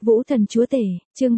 Vũ thần chúa tể, chương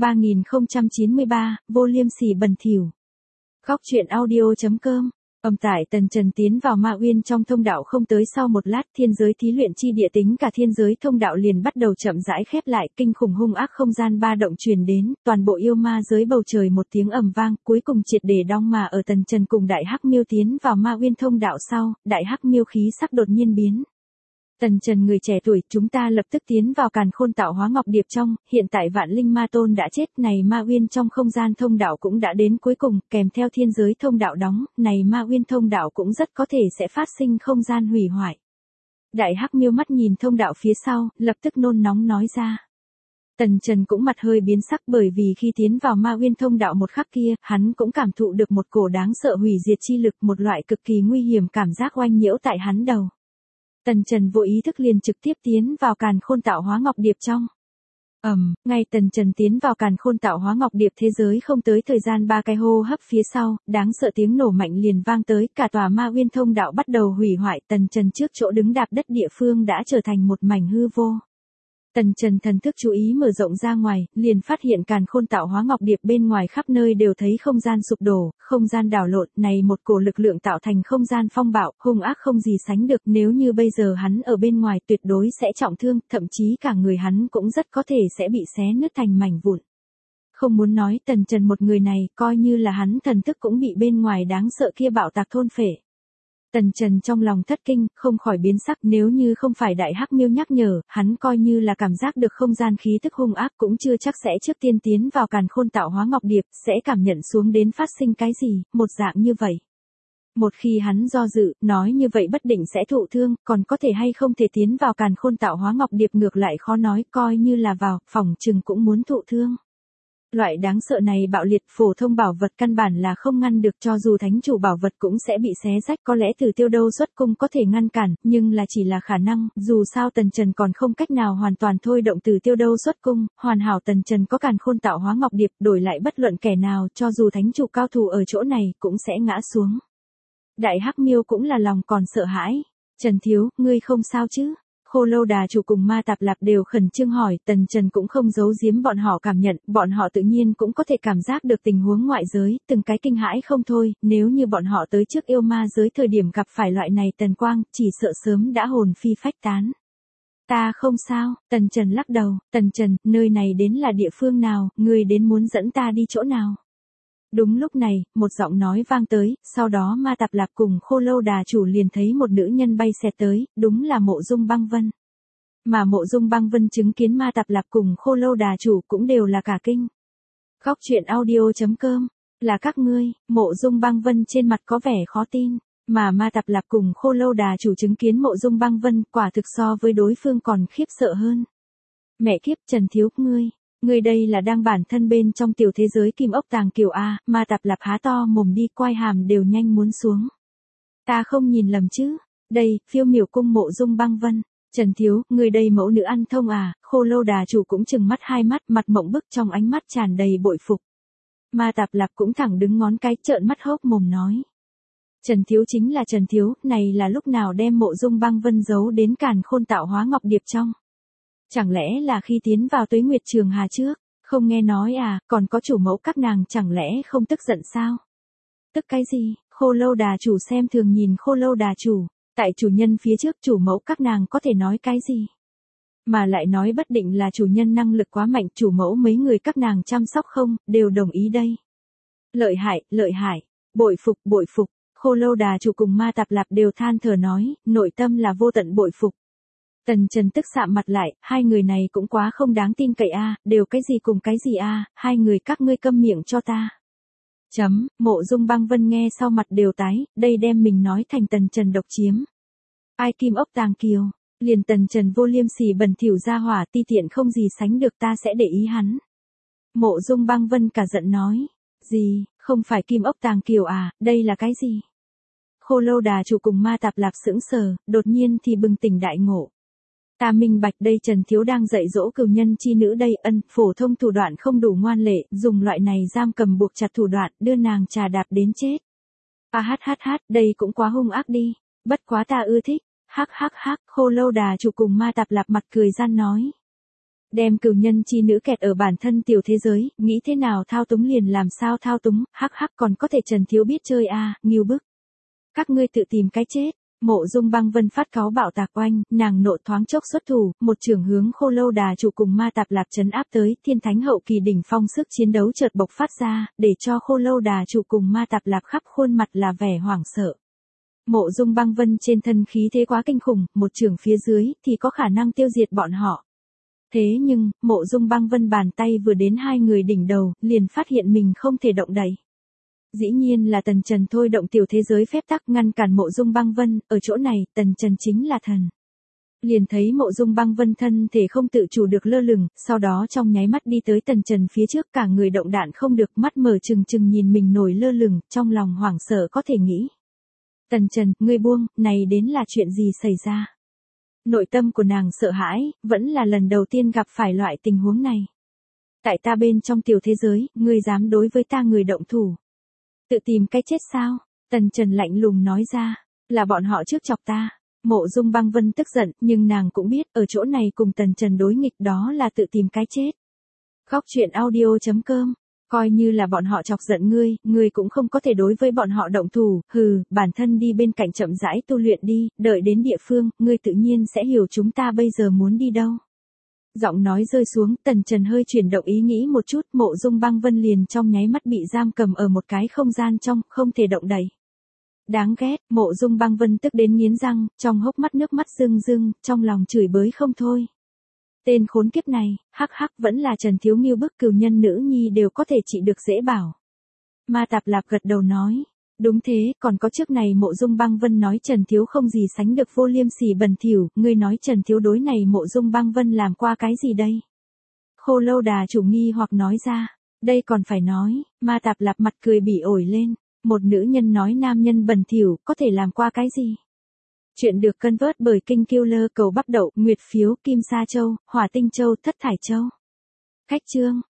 3093, vô liêm sỉ bẩn thỉu. Góc truyện audio.com. Tại Tần Trần tiến vào Ma Uyên trong thông đạo không tới sau một lát, thiên giới thí luyện chi địa tính cả thiên giới thông đạo liền bắt đầu chậm rãi khép lại, kinh khủng hung ác không gian ba động truyền đến, toàn bộ yêu ma giới bầu trời một tiếng ầm vang, cuối cùng triệt để đóng mà ở Tần Trần cùng Đại Hắc Miêu tiến vào Ma Uyên thông đạo sau, Đại Hắc Miêu khí sắc đột nhiên biến. Tần Trần người trẻ tuổi, chúng ta lập tức tiến vào Càn Khôn Tạo Hóa Ngọc Điệp trong, hiện tại Vạn Linh Ma Tôn đã chết, này Ma Uyên trong không gian thông đạo cũng đã đến cuối cùng, kèm theo thiên giới thông đạo đóng, này Ma Uyên thông đạo cũng rất có thể sẽ phát sinh không gian hủy hoại. Đại Hắc Miêu mắt nhìn thông đạo phía sau, lập tức nôn nóng nói ra. Tần Trần cũng mặt hơi biến sắc bởi vì khi tiến vào Ma Uyên thông đạo một khắc kia, hắn cũng cảm thụ được một cổ đáng sợ hủy diệt chi lực, một loại cực kỳ nguy hiểm cảm giác oanh nhiễu tại hắn đầu. Tần Trần vô ý thức liền trực tiếp tiến vào Càn Khôn Tạo Hóa Ngọc Điệp trong. Ngay Tần Trần tiến vào Càn Khôn Tạo Hóa Ngọc Điệp thế giới không tới thời gian 3 cái hô hấp phía sau, đáng sợ tiếng nổ mạnh liền vang tới, cả tòa Ma Uyên thông đạo bắt đầu hủy hoại, Tần Trần trước chỗ đứng đạp đất địa phương đã trở thành một mảnh hư vô. Tần Trần thần thức chú ý mở rộng ra ngoài, liền phát hiện Càn Khôn Tạo Hóa Ngọc Điệp bên ngoài khắp nơi đều thấy không gian sụp đổ, không gian đảo lộn, này một cổ lực lượng tạo thành không gian phong bạo, hung ác không gì sánh được, nếu như bây giờ hắn ở bên ngoài tuyệt đối sẽ trọng thương, thậm chí cả người hắn cũng rất có thể sẽ bị xé nứt thành mảnh vụn. Không muốn nói Tần Trần một người này, coi như là hắn thần thức cũng bị bên ngoài đáng sợ kia bạo tạc thôn phệ. Tần Trần trong lòng thất kinh, không khỏi biến sắc, nếu như không phải Đại Hắc Miêu nhắc nhở, hắn coi như là cảm giác được không gian khí tức hung ác cũng chưa chắc sẽ trước tiên tiến vào Càn Khôn Tạo Hóa Ngọc Điệp, sẽ cảm nhận xuống đến phát sinh cái gì, một dạng như vậy. Một khi hắn do dự, nói như vậy bất định sẽ thụ thương, còn có thể hay không thể tiến vào Càn Khôn Tạo Hóa Ngọc Điệp ngược lại khó nói, coi như là vào, phòng chừng cũng muốn thụ thương. Loại đáng sợ này bạo liệt, phổ thông bảo vật căn bản là không ngăn được, cho dù thánh chủ bảo vật cũng sẽ bị xé rách, có lẽ Từ Tiêu Đâu xuất cung có thể ngăn cản, nhưng là chỉ là khả năng, dù sao Tần Trần còn không cách nào hoàn toàn thôi động Từ Tiêu Đâu xuất cung, hoàn hảo Tần Trần có Càn Khôn Tạo Hóa Ngọc Điệp, đổi lại bất luận kẻ nào, cho dù thánh chủ cao thủ ở chỗ này, cũng sẽ ngã xuống. Đại Hắc Miêu cũng là lòng còn sợ hãi. Trần thiếu, ngươi không sao chứ? Khô Lâu Đà chủ cùng Ma Tạp Lạp đều khẩn trương hỏi, Tần Trần cũng không giấu giếm bọn họ cảm nhận, bọn họ tự nhiên cũng có thể cảm giác được tình huống ngoại giới, từng cái kinh hãi không thôi, nếu như bọn họ tới trước yêu ma giới thời điểm gặp phải loại này tần quang, chỉ sợ sớm đã hồn phi phách tán. Ta không sao, Tần Trần lắc đầu, Tần Trần, nơi này đến là địa phương nào, ngươi đến muốn dẫn ta đi chỗ nào? Đúng lúc này, một giọng nói vang tới, sau đó Ma Tạp Lạp cùng Khô Lâu Đà chủ liền thấy một nữ nhân bay xẹt tới, đúng là Mộ Dung Băng Vân. Mà Mộ Dung Băng Vân chứng kiến Ma Tạp Lạp cùng Khô Lâu Đà chủ cũng đều là cả kinh. Góc truyện audio.com, là các ngươi, Mộ Dung Băng Vân trên mặt có vẻ khó tin, mà Ma Tạp Lạp cùng Khô Lâu Đà chủ chứng kiến Mộ Dung Băng Vân quả thực so với đối phương còn khiếp sợ hơn. Mẹ kiếp, Trần thiếu, ngươi đây là đang bản thân bên trong tiểu thế giới Kim Ốc Tàng Kiều a. Ma Tạp Lạp há to mồm đi, quai hàm đều nhanh muốn xuống. Ta không nhìn lầm chứ? Đây, Phiêu Miểu cung Mộ Dung Băng Vân. Trần thiếu, ngươi đây mẫu nữ ăn thông à? Khô Lâu Đà chủ cũng trừng mắt hai mắt, mặt mộng bức, trong ánh mắt tràn đầy bội phục. Ma Tạp Lạp cũng thẳng đứng ngón cái, trợn mắt hốc mồm nói. Trần thiếu chính là Trần thiếu, này là lúc nào đem Mộ Dung Băng Vân giấu đến Càn Khôn Tạo Hóa Ngọc Điệp trong? Chẳng lẽ là khi tiến vào Tuế Nguyệt Trường Hà trước, không nghe nói à, còn có chủ mẫu các nàng chẳng lẽ không tức giận sao? Tức cái gì? Khô Lâu Đà chủ xem thường nhìn Khô Lâu Đà chủ, tại chủ nhân phía trước chủ mẫu các nàng có thể nói cái gì? Mà lại nói bất định là chủ nhân năng lực quá mạnh, chủ mẫu mấy người các nàng chăm sóc không, đều đồng ý đây. Lợi hại, bội phục, Khô Lâu Đà chủ cùng Ma Tạp Lạp đều than thở nói, nội tâm là vô tận bội phục. Tần Trần tức sạm mặt lại, hai người này cũng quá không đáng tin cậy a, đều cái gì cùng cái gì a, hai người các ngươi câm miệng cho ta. Mộ Dung Băng Vân nghe sau mặt đều tái, đây đem mình nói thành Tần Trần độc chiếm. Ai Kim Ốc Tàng Kiều, liền Tần Trần vô liêm sỉ bẩn thỉu ra hỏa, ti tiện không gì sánh được, ta sẽ để ý hắn. Mộ Dung Băng Vân cả giận nói, gì, không phải Kim Ốc Tàng Kiều à, đây là cái gì? Khô Lâu Đà chủ cùng Ma Tạp Lạp sững sờ, đột nhiên thì bừng tỉnh đại ngộ. Ta minh bạch, đây Trần thiếu đang dạy dỗ cừu nhân chi nữ đây, phổ thông thủ đoạn không đủ ngoan lệ, dùng loại này giam cầm buộc chặt thủ đoạn, đưa nàng trà đạp đến chết. Đây cũng quá hung ác đi, bất quá ta ưa thích. Khô Lâu Đà chủ cùng Ma Tạp Lạp mặt cười gian nói. Đem cửu nhân chi nữ kẹt ở bản thân tiểu thế giới, nghĩ thế nào thao túng liền làm sao thao túng, hắc hắc còn có thể Trần Thiếu biết chơi à, nghiêu bức. Các ngươi tự tìm cái chết. Mộ Dung Băng Vân phát cáu bạo tạc oanh, nàng nộ thoáng chốc xuất thủ, một trường hướng Khô Lâu Đà Chủ cùng Ma Tạp Lạp trấn áp tới, thiên thánh hậu kỳ đỉnh phong sức chiến đấu chợt bộc phát ra, để cho Khô Lâu Đà Chủ cùng Ma Tạp Lạp khắp khuôn mặt là vẻ hoảng sợ. Mộ Dung Băng Vân trên thân khí thế quá kinh khủng, một trường phía dưới thì có khả năng tiêu diệt bọn họ. Thế nhưng, Mộ Dung Băng Vân bàn tay vừa đến hai người đỉnh đầu, liền phát hiện mình không thể động đậy. Dĩ nhiên là Tần Trần thôi động tiểu thế giới phép tắc ngăn cản Mộ Dung Băng Vân, ở chỗ này, Tần Trần chính là thần. Liền thấy Mộ Dung Băng Vân thân thể không tự chủ được lơ lửng, sau đó trong nháy mắt đi tới Tần Trần phía trước, cả người động đạn không được, mắt mở trừng trừng nhìn mình nổi lơ lửng, trong lòng hoảng sợ có thể nghĩ. Tần Trần, ngươi buông, này đến là chuyện gì xảy ra? Nội tâm của nàng sợ hãi, vẫn là lần đầu tiên gặp phải loại tình huống này. Tại ta bên trong tiểu thế giới, ngươi dám đối với ta người động thủ. Tự tìm cái chết sao? Tần Trần lạnh lùng nói ra, là bọn họ trước chọc ta. Mộ Dung Băng Vân tức giận, nhưng nàng cũng biết, ở chỗ này cùng Tần Trần đối nghịch đó là tự tìm cái chết. Khóc chuyện audio.com, coi như là bọn họ chọc giận ngươi cũng không có thể đối với bọn họ động thủ, hừ, bản thân đi bên cạnh chậm rãi tu luyện đi, đợi đến địa phương, ngươi tự nhiên sẽ hiểu chúng ta bây giờ muốn đi đâu. Giọng nói rơi xuống, Tần Trần hơi chuyển động ý nghĩ một chút, Mộ Dung Băng Vân liền trong nháy mắt bị giam cầm ở một cái không gian trong, không thể động đậy. Đáng ghét, Mộ Dung Băng Vân tức đến nghiến răng, trong hốc mắt nước mắt rưng rưng, trong lòng chửi bới không thôi. Tên khốn kiếp này, hắc hắc vẫn là Trần Thiếu nghiêu bức, cửu nhân nữ nhi đều có thể trị được dễ bảo. Ma Tạp Lạp gật đầu nói. Đúng thế, còn có trước này Mộ Dung Băng Vân nói Trần Thiếu không gì sánh được vô liêm sỉ bẩn thỉu, ngươi nói Trần Thiếu đối này Mộ Dung Băng Vân làm qua cái gì đây? Khô Lâu Đà Chủ nghi hoặc nói ra, đây còn phải nói, Ma Tạp Lạp mặt cười bỉ ổi lên, một nữ nhân nói nam nhân bẩn thỉu có thể làm qua cái gì? Chuyện được cân vớt bởi Kinh Killer cầu bắp đậu, nguyệt phiếu, kim sa châu, hỏa tinh châu, thất thải châu. Khách chương.